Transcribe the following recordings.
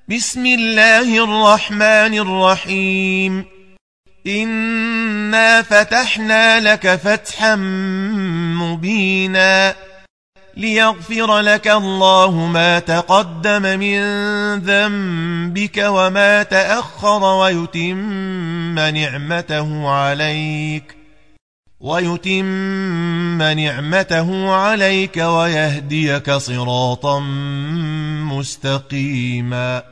بسم الله الرحمن الرحيم. إنا فتحنا لك فتحا مبينا ليغفر لك الله ما تقدم من ذنبك وما تأخر ويتم نعمته عليك ويهديك صراطا مستقيما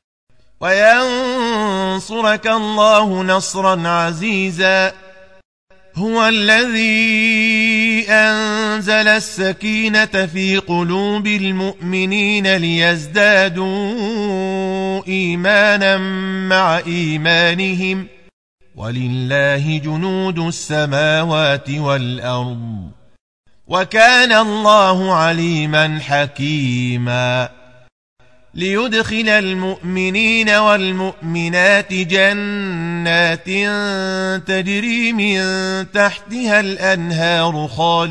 وينصرك الله نصرا عزيزا. هو الذي أنزل السكينة في قلوب المؤمنين ليزدادوا إيمانا مع إيمانهم ولله جنود السماوات والأرض وكان الله عليما حكيما. ليدخل المؤمنين والمؤمنات جنات تجري من تحتها الأنهار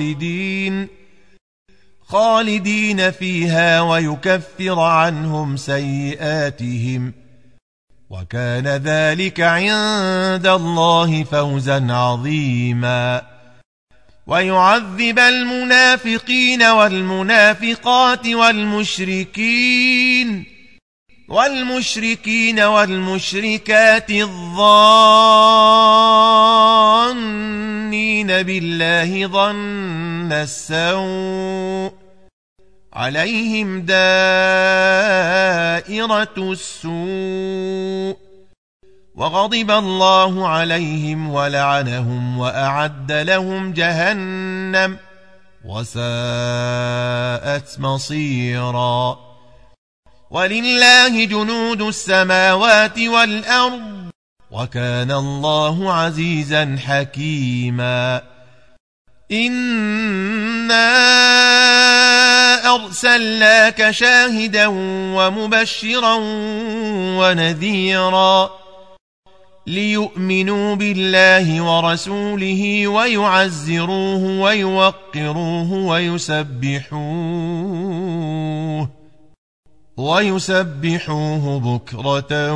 خالدين فيها ويكفر عنهم سيئاتهم وكان ذلك عند الله فوزا عظيما. ويعذب المنافقين والمنافقات والمشركين والمشركات الظانين بالله ظن السوء عليهم دائرة السوء وغضب الله عليهم ولعنهم وأعد لهم جهنم وساءت مصيرا. ولله جنود السماوات والأرض وكان الله عزيزا حكيما. إنا أرسلناك شاهدا ومبشرا ونذيرا ليؤمنوا بالله ورسوله ويعزروه ويوقروه ويسبحوه بكرة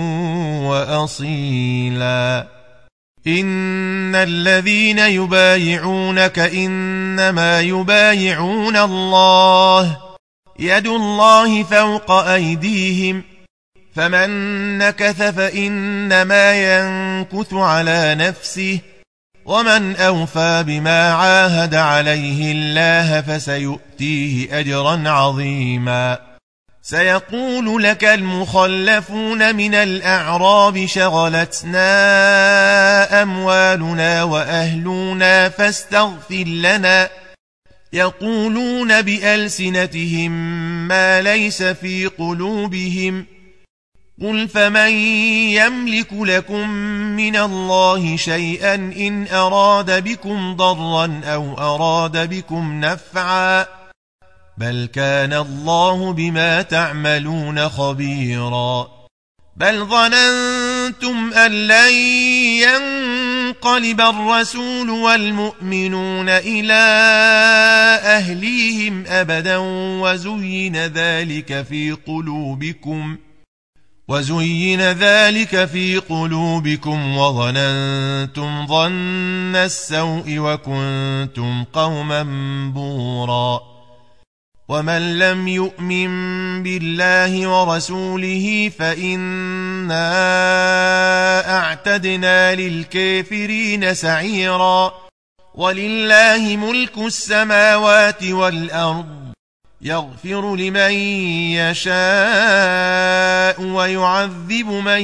وأصيلا. إن الذين يبايعونك إنما يبايعون الله يد الله فوق أيديهم فمن نكث فإنما ينكث على نفسه ومن أوفى بما عاهد عليه الله فسيؤتيه أجرا عظيما. سيقول لك المخلفون من الأعراب شغلتنا أموالنا وأهلنا فاستغفر لنا يقولون بألسنتهم ما ليس في قلوبهم قل فمن يملك لكم من الله شيئا إن أراد بكم ضرا أو أراد بكم نفعا بل كان الله بما تعملون خبيرا. بل ظننتم أن لن ينقلب الرسول والمؤمنون إلى أهليهم أبدا وزين ذلك في قلوبكم وظننتم ظن السوء وكنتم قوما بورا. ومن لم يؤمن بالله ورسوله فإنا أعتدنا للكافرين سعيرا. ولله ملك السماوات والأرض يغفر لمن يشاء ويعذب من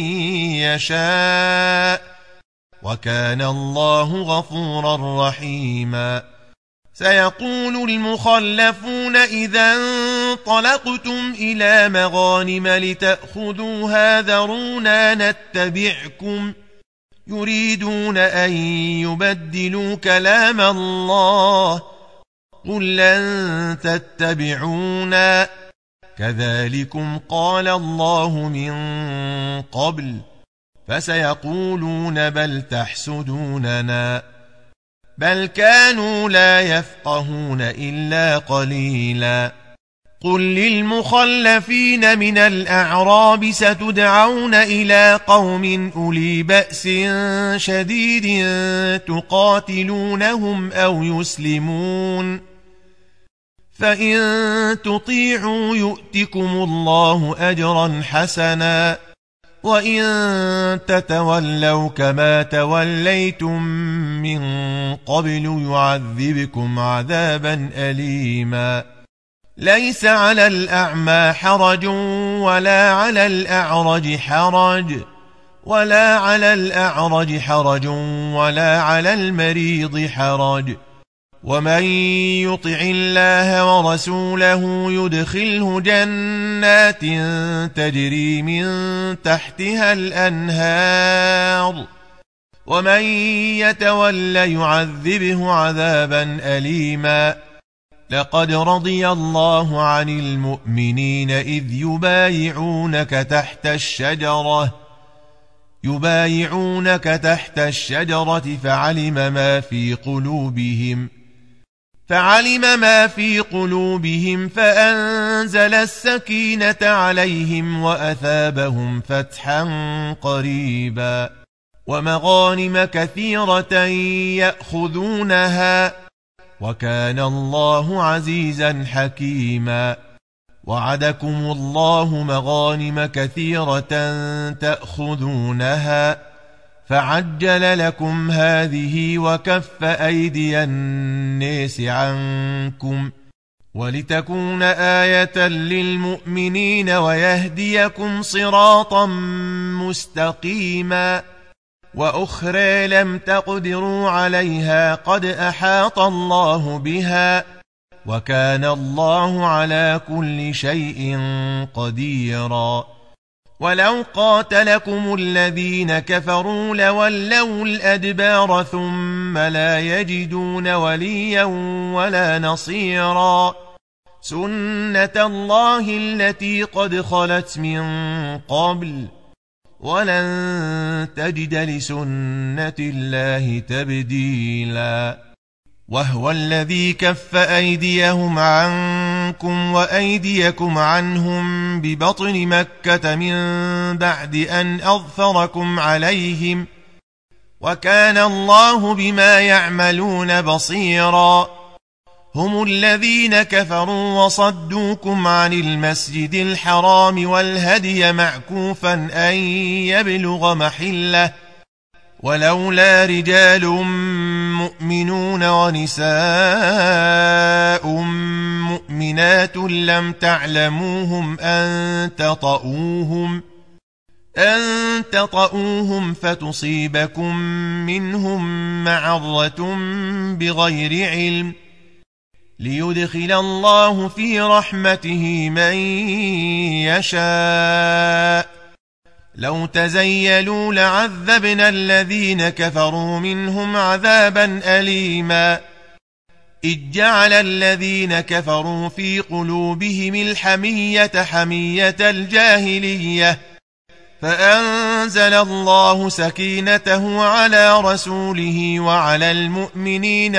يشاء وكان الله غفورا رحيما. سيقول المخلفون إذا انطلقتم إلى مغانم لتأخذوها ذرونا نتبعكم يريدون أن يبدلوا كلام الله قل لن تتبعونا كذلكم قال الله من قبل فسيقولون بل تحسدوننا بل كانوا لا يفقهون إلا قليلا. قل للمخلفين من الأعراب ستدعون إلى قوم أولي بأس شديد تقاتلونهم أو يسلمون فإن تطيعوا يؤتكم الله أجرا حسنا وإن تتولوا كما توليتم من قبل يعذبكم عذابا أليما ليس على الأعمى حرج ولا على الأعرج حرج ولا على المريض حرج ومن يطع الله ورسوله يدخله جنات تجري من تحتها الأنهار ومن يتول يعذبه عذابا أليما لقد رضي الله عن المؤمنين إذ يبايعونك تحت الشجرة فعلم ما في قلوبهم فأنزل السكينة عليهم وأثابهم فتحا قريبا ومغانم كثيرة يأخذونها وكان الله عزيزا حكيما وعدكم الله مغانم كثيرة تأخذونها فعجل لكم هذه وكف أيدي الناس عنكم ولتكون آية للمؤمنين ويهديكم صراطا مستقيما وأخرى لم تقدروا عليها قد أحاط الله بها وكان الله على كل شيء قديرا ولو قاتلكم الذين كفروا لولوا الأدبار ثم لا يجدون وليا ولا نصيرا سنة الله التي قد خلت من قبل ولن تجد لسنة الله تبديلا وهو الذي كف أيديهم عنكم وأيديكم عنهم ببطن مكة من بعد أن أظفركم عليهم وكان الله بما يعملون بصيرا هم الذين كفروا وصدوكم عن المسجد الحرام والهدي معكوفا أن يبلغ محله ولولا رجال مؤمنون ونساء مؤمنات لم تعلموهم أن تطؤوهم فتصيبكم منهم معرة بغير علم ليدخل الله في رحمته من يشاء لو تزيلوا لعذبنا الذين كفروا منهم عذابا أليما إذ جعل الذين كفروا في قلوبهم الحمية حمية الجاهلية فأنزل الله سكينته على رسوله وعلى المؤمنين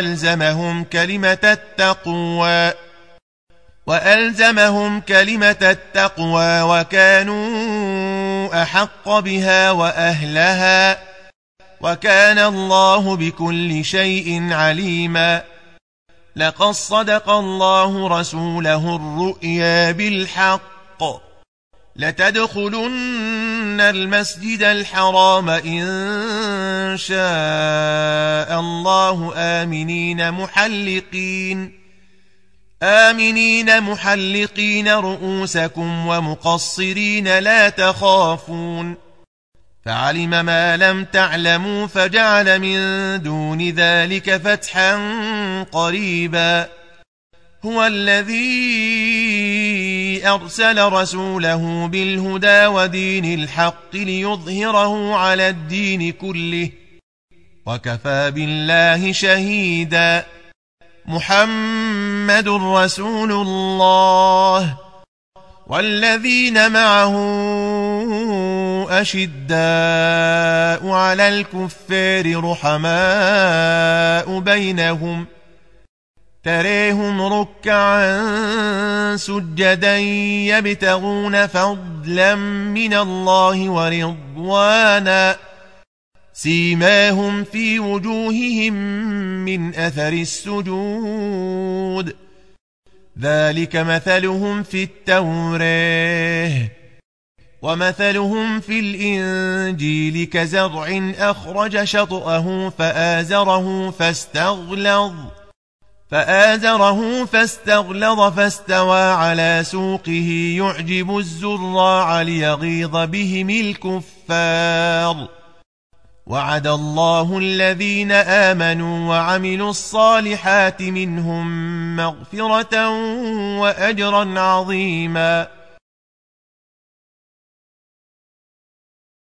وألزمهم كلمة التقوى وكانوا أحق بها وأهلها وكان الله بكل شيء عليما لقد صدق الله رسوله الرؤيا بالحق لتدخلن المسجد الحرام إن شاء الله آمنين محلقين رؤوسكم ومقصرين لا تخافون فعلم ما لم تعلموا فجعل من دون ذلك فتحا قريبا هو الذي أرسل رسوله بالهدى ودين الحق ليظهره على الدين كله وكفى بالله شهيدا محمد رسول الله والذين معه أشداء على الكفار رحماء بينهم تريهم ركعا سجدا يبتغون فضلا من الله ورضوانا سيماهم في وجوههم من أثر السجود ذلك مثلهم في التوراة ومثلهم في الإنجيل كزرع أخرج شطأه فآزره فاستغلظ فاستوى على سوقه يعجب الزراع ليغيظ بهم الكفار وعد الله الذين آمنوا وعملوا الصالحات منهم مغفرة وأجرا عظيما